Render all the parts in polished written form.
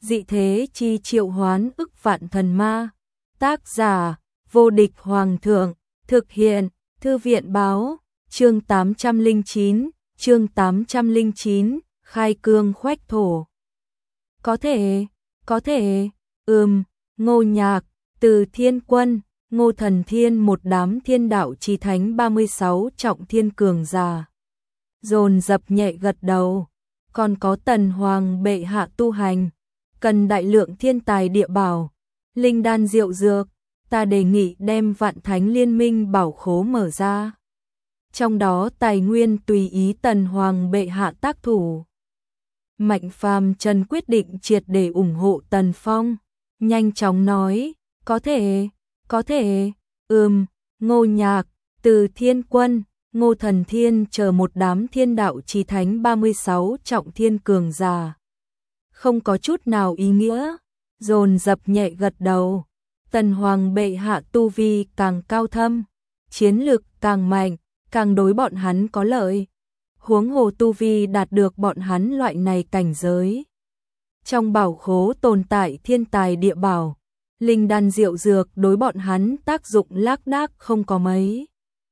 dị thế chi triệu hoán ức vạn thần ma. Tác giả, vô địch hoàng thượng, thực hiện, thư viện báo, chương 809, khai cương khoách thổ. Có thể, Ngô Nhạc, Từ Thiên Quân, Ngô Thần Thiên, một đám thiên đạo chí thánh 36 trọng thiên cường giả. Dồn dập nhẹ gật đầu, còn có Tần Hoàng bệ hạ tu hành, cần đại lượng thiên tài địa bảo, linh đan diệu dược, ta đề nghị đem Vạn Thánh Liên Minh bảo khố mở ra. Trong đó tài nguyên tùy ý Tần Hoàng bệ hạ tác thủ. Mạnh Phàm Trần quyết định triệt để ủng hộ Tần Phong, nhanh chóng nói, có thể, Ngô Nhạc, Từ Thiên Quân, Ngô Thần Thiên chờ một đám thiên đạo chí thánh 36 trọng thiên cường giả. Không có chút nào ý nghĩa, dồn dập nhẹ gật đầu. Tần Hoàng bệ hạ tu vi càng cao thâm, chiến lực càng mạnh, càng đối bọn hắn có lợi. Huống hồ tu vi đạt được bọn hắn loại này cảnh giới. Trong bảo khố tồn tại thiên tài địa bảo, linh đan diệu dược đối bọn hắn tác dụng lác đác không có mấy.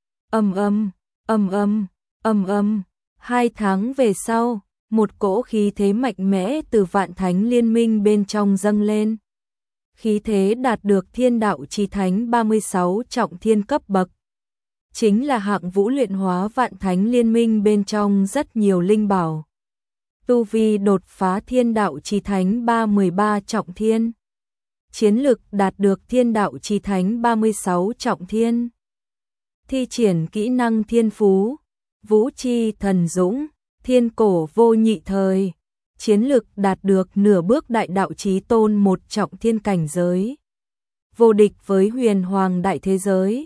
Ầm ầm, 2 tháng về sau, một cỗ khí thế mạnh mẽ từ Vạn Thánh Liên Minh bên trong dâng lên. Khí thế đạt được thiên đạo chí thánh 36 trọng thiên cấp bậc. Chính là hạng vũ luyện hóa Vạn Thánh Liên Minh bên trong rất nhiều linh bảo. Tu vi đột phá thiên đạo chí thánh 13 trọng thiên. Chiến lực đạt được thiên đạo chí thánh 36 trọng thiên. Thi triển kỹ năng thiên phú, vũ chi thần dũng, thiên cổ vô nhị thời. Chiến lực đạt được nửa bước đại đạo chí tôn 1 trọng thiên cảnh giới. Vô địch với huyền hoàng đại thế giới.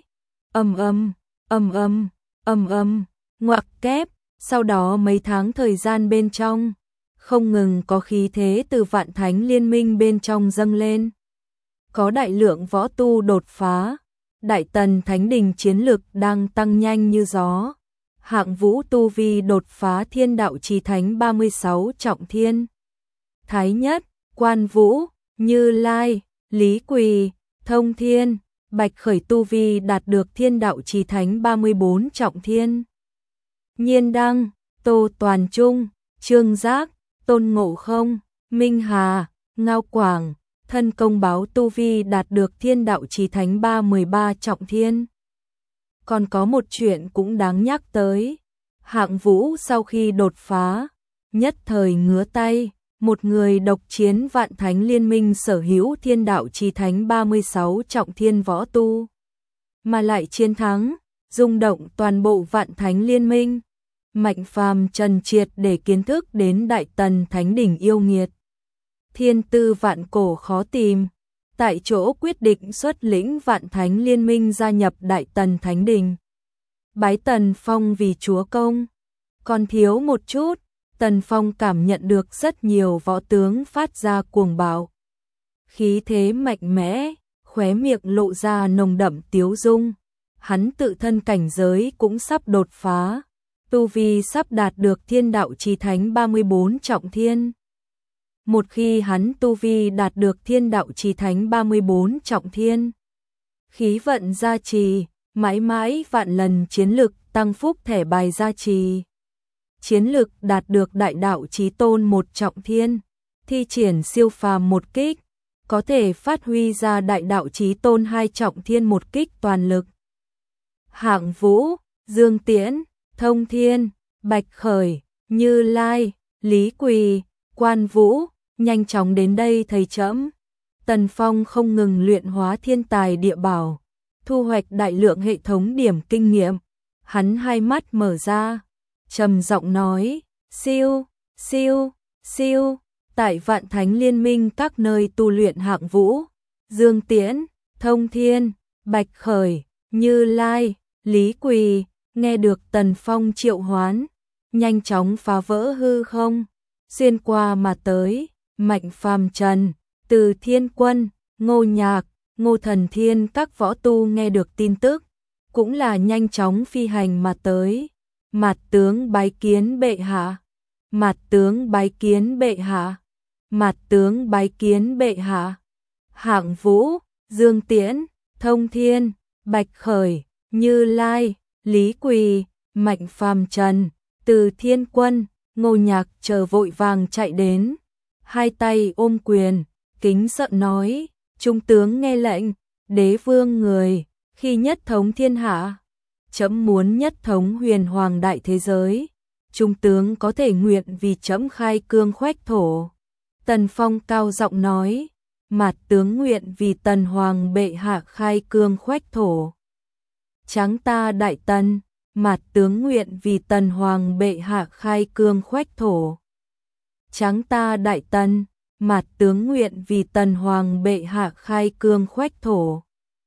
Ngoặc kép, sau đó mấy tháng thời gian bên trong, không ngừng có khí thế từ Vạn Thánh Liên Minh bên trong dâng lên. Có đại lượng võ tu đột phá, Đại Tần Thánh Đình chiến lực đang tăng nhanh như gió. Hạng vũ tu vi đột phá thiên đạo chí thánh 36 trọng thiên. Thái Nhất, Quan Vũ, Như Lai, Lý Quỳ, Thông Thiên, Bạch Khởi tu vi đạt được thiên đạo chí thánh 34 trọng thiên. Nhiên Đăng, Tô Toàn Trung, Trương Giác, Tôn Ngộ Không, Minh Hà, Ngao Quảng, Thân Công Báo tu vi đạt được thiên đạo chí thánh 13 trọng thiên. Còn có một chuyện cũng đáng nhắc tới. Hạng vũ sau khi đột phá, nhất thời ngứa tay, một người độc chiến Vạn Thánh Liên Minh sở hữu thiên đạo chí thánh 36 trọng thiên võ tu. Mà lại chiến thắng, rung động toàn bộ Vạn Thánh Liên Minh. Mạnh Phàm Trần triệt để kiến thức đến Đại Tần Thánh Đỉnh yêu nghiệt. Thiên tư vạn cổ khó tìm, tại chỗ quyết định xuất lĩnh Vạn Thánh Liên Minh gia nhập Đại Tần Thánh Đình. Bái Tần Phong vì chúa công. Còn thiếu một chút, Tần Phong cảm nhận được rất nhiều võ tướng phát ra cuồng bạo. Khí thế mạnh mẽ, khóe miệng lộ ra nồng đậm tiếu dung. Hắn tự thân cảnh giới cũng sắp đột phá, tu vi sắp đạt được thiên đạo chí thánh 34 trọng thiên. Một khi hắn tu vi đạt được thiên đạo chí thánh 34 trọng thiên, khí vận gia trì, mãi mãi vạn lần chiến lực tăng phúc thẻ bài gia trì. Chiến lực đạt được đại đạo chí tôn 1 trọng thiên, thi triển siêu phàm một kích, có thể phát huy ra đại đạo chí tôn 2 trọng thiên một kích toàn lực. Hạng Vũ, Dương Tiễn, Thông Thiên, Bạch Khởi, Như Lai, Lý Quỳ, Quan Vũ, nhanh chóng đến đây thầy trẫm. Tần Phong không ngừng luyện hóa thiên tài địa bảo, thu hoạch đại lượng hệ thống điểm kinh nghiệm. Hắn hai mắt mở ra, trầm giọng nói, siêu, tại Vạn Thánh Liên Minh các nơi tu luyện Hạng Vũ, Dương Tiễn, Thông Thiên, Bạch Khởi, Như Lai, Lý Quỳ, nghe được Tần Phong triệu hoán, nhanh chóng phá vỡ hư không, xuyên qua mà tới. Mạnh Phàm Trần, Từ Thiên Quân, Ngô Nhạc, Ngô Thần Thiên các võ tu nghe được tin tức, cũng là nhanh chóng phi hành mà tới. Mạt tướng bái kiến bệ hạ. Mạt tướng bái kiến bệ hạ. Hạng Vũ, Dương Tiễn, Thông Thiên, Bạch Khởi, Như Lai, Lý Quỳ, Mạnh Phàm Trần, Từ Thiên Quân, Ngô Nhạc chờ vội vàng chạy đến, hai tay ôm quyền, kính sợ nói: Trung tướng nghe lệnh, đế vương người, khi nhất thống thiên hạ, trẫm muốn nhất thống huyền hoàng đại thế giới, Trung tướng có thể nguyện vì trẫm khai cương khoách thổ. Tần Phong cao giọng nói: Mạt tướng nguyện vì Tần Hoàng bệ hạ khai cương khoách thổ. Tráng ta Đại Tần, Mạt tướng nguyện vì Tần Hoàng bệ hạ khai cương khoách thổ. Tráng ta Đại Tần, Mạt tướng nguyện vì Tần Hoàng bệ hạ khai cương khoách thổ.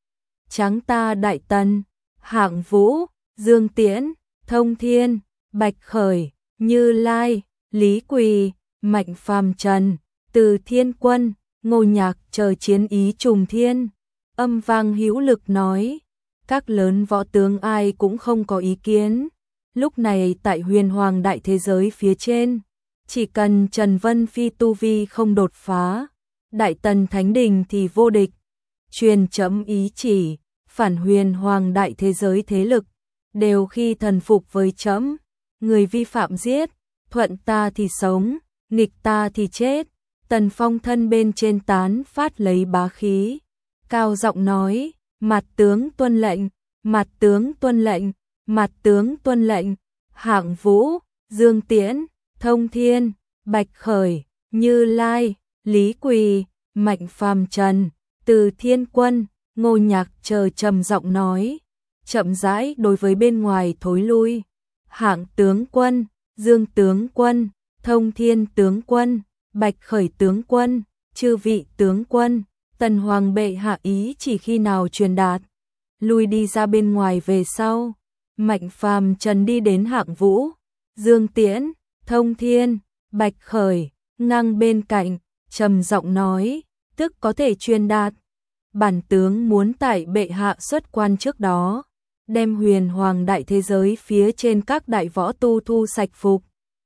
Tráng ta Đại Tần, Hạng Vũ, Dương Tiễn, Thông Thiên, Bạch Khởi, Như Lai, Lý Quỳ, Mạnh Phàm Trần, Từ Thiên Quân, Ngô Nhạc chờ chiến ý trùng thiên, âm vang hữu lực nói: các lớn võ tướng ai cũng không có ý kiến. Lúc này tại huyền hoàng đại thế giới phía trên, chỉ cần Trần Vân Phi tu vi không đột phá, Đại Tần Thánh Đình thì vô địch. Truyền chấm ý chỉ, phản huyền hoàng đại thế giới thế lực đều khi thần phục với chấm, người vi phạm giết, thuận ta thì sống, nghịch ta thì chết. Tần Phong thân bên trên tán phát lấy bá khí, cao giọng nói: Mạt tướng tuân lệnh, Mạt tướng tuân lệnh, Mạt tướng tuân lệnh. Hạng Vũ, Dương Tiễn, Thông Thiên, Bạch Khởi, Như Lai, Lý Quỳ, Mạnh Phàm Trần, Từ Thiên Quân, Ngô Nhạc chờ trầm giọng nói, chậm rãi đối với bên ngoài thối lui. Hạng tướng quân, Dương tướng quân, Thông Thiên tướng quân, Bạch Khởi tướng quân, chư vị tướng quân, Tần Hoàng bệ hạ ý chỉ khi nào truyền đạt, lui đi ra bên ngoài về sau. Mạnh Phàm Trần đi đến Hạng Vũ, Dương Tiễn, Thông Thiên, Bạch Khởi, ngang bên cạnh, trầm giọng nói, tức có thể truyền đạt. Bản tướng muốn tại bệ hạ xuất quan trước đó, đem huyền hoàng đại thế giới phía trên các đại võ tu thu sạch phục.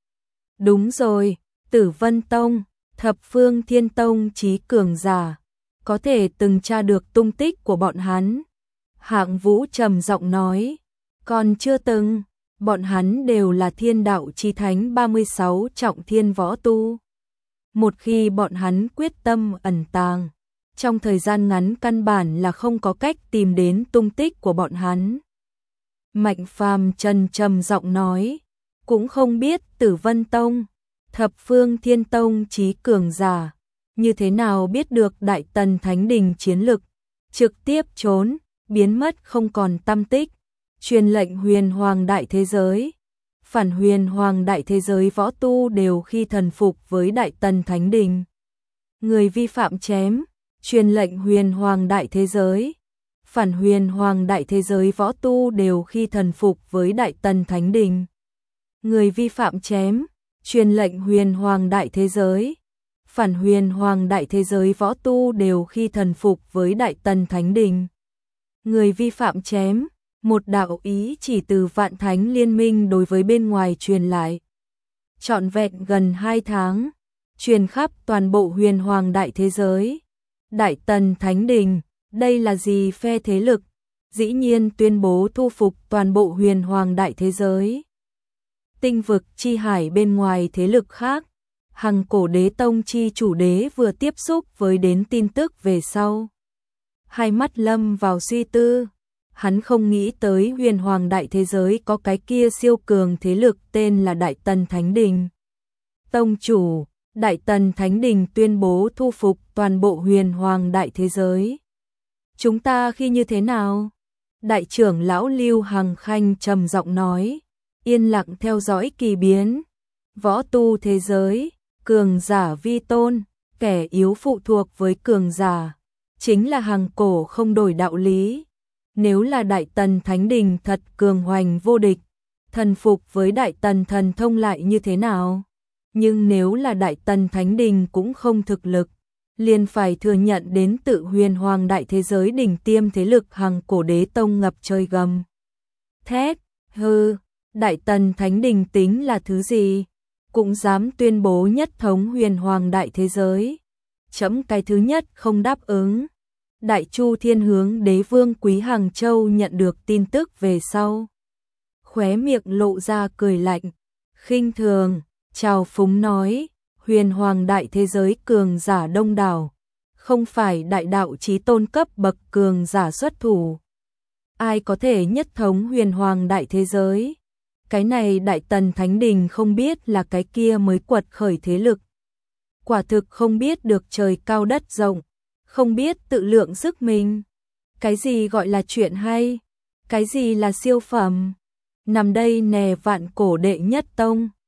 Đúng rồi, Tử Vân Tông, Thập Phương Thiên Tông chí cường giả, có thể từng tra được tung tích của bọn hắn. Hạng Vũ trầm giọng nói, còn chưa từng, bọn hắn đều là thiên đạo chí thánh 36 trọng thiên võ tu. Một khi bọn hắn quyết tâm ẩn tàng, trong thời gian ngắn căn bản là không có cách tìm đến tung tích của bọn hắn. Mạnh Phàm Trần trầm giọng nói, cũng không biết Tử Vân Tông, Thập Phương Thiên Tông chí cường giả, như thế nào biết được Đại Tần Thánh Đình chiến lực, trực tiếp trốn, biến mất không còn tăm tích, truyền lệnh huyền hoàng đại thế giới. Phản huyền hoàng đại thế giới võ tu đều khi thần phục với Đại Tần Thánh Đình. Người vi phạm chém, truyền lệnh huyền hoàng đại thế giới. Phản huyền hoàng đại thế giới võ tu đều khi thần phục với Đại Tần Thánh Đình. Người vi phạm chém, truyền lệnh huyền hoàng đại thế giới. Phản huyền hoàng đại thế giới võ tu đều khi thần phục với Đại Tần Thánh Đình. Người vi phạm chém, một đạo ý chỉ từ Vạn Thánh Liên Minh đối với bên ngoài truyền lại. Trọn vẹn gần 2 tháng, truyền khắp toàn bộ huyền hoàng đại thế giới. Đại Tần Thánh Đình, đây là gì phe thế lực, dĩ nhiên tuyên bố thu phục toàn bộ huyền hoàng đại thế giới. Tinh vực chi hải bên ngoài thế lực khác, Hằng Cổ Đế Tông chi chủ đế vừa tiếp xúc với đến tin tức về sau. Hai mắt lâm vào suy tư, hắn không nghĩ tới huyền hoàng đại thế giới có cái kia siêu cường thế lực tên là Đại Tần Thánh Đình. Tông chủ, Đại Tần Thánh Đình tuyên bố thu phục toàn bộ huyền hoàng đại thế giới. Chúng ta khi như thế nào? Đại trưởng lão Lưu Hằng Khanh trầm giọng nói, yên lặng theo dõi kỳ biến. Võ tu thế giới, cường giả vi tôn, kẻ yếu phụ thuộc với cường giả, chính là hàng cổ không đổi đạo lý. Nếu là Đại Tần Thánh Đình thật cường hoành vô địch, thần phục với Đại Tần thần thông lại như thế nào? Nhưng nếu là Đại Tần Thánh Đình cũng không thực lực, liền phải thừa nhận đến tự huyền hoàng đại thế giới đỉnh tiêm thế lực Hằng Cổ Đế Tông ngập trời gầm thét, hừ, Đại Tần Thánh Đình tính là thứ gì? cũng dám tuyên bố nhất thống huyền hoàng đại thế giới. Trẫm cái thứ nhất không đáp ứng. Đại Chu Thiên Hướng Đế Vương Quý Hàng Châu nhận được tin tức về sau, khóe miệng lộ ra cười lạnh, khinh thường, trào phúng nói, huyền hoàng đại thế giới cường giả đông đảo, không phải đại đạo chí tôn cấp bậc cường giả xuất thủ. Ai có thể nhất thống huyền hoàng đại thế giới? Cái này Đại Tần Thánh Đình không biết là cái kia mới quật khởi thế lực. Quả thực không biết được trời cao đất rộng, không biết tự lượng sức mình. Cái gì gọi là chuyện hay? Cái gì là siêu phẩm? Nằm đây nè vạn cổ đệ nhất tông.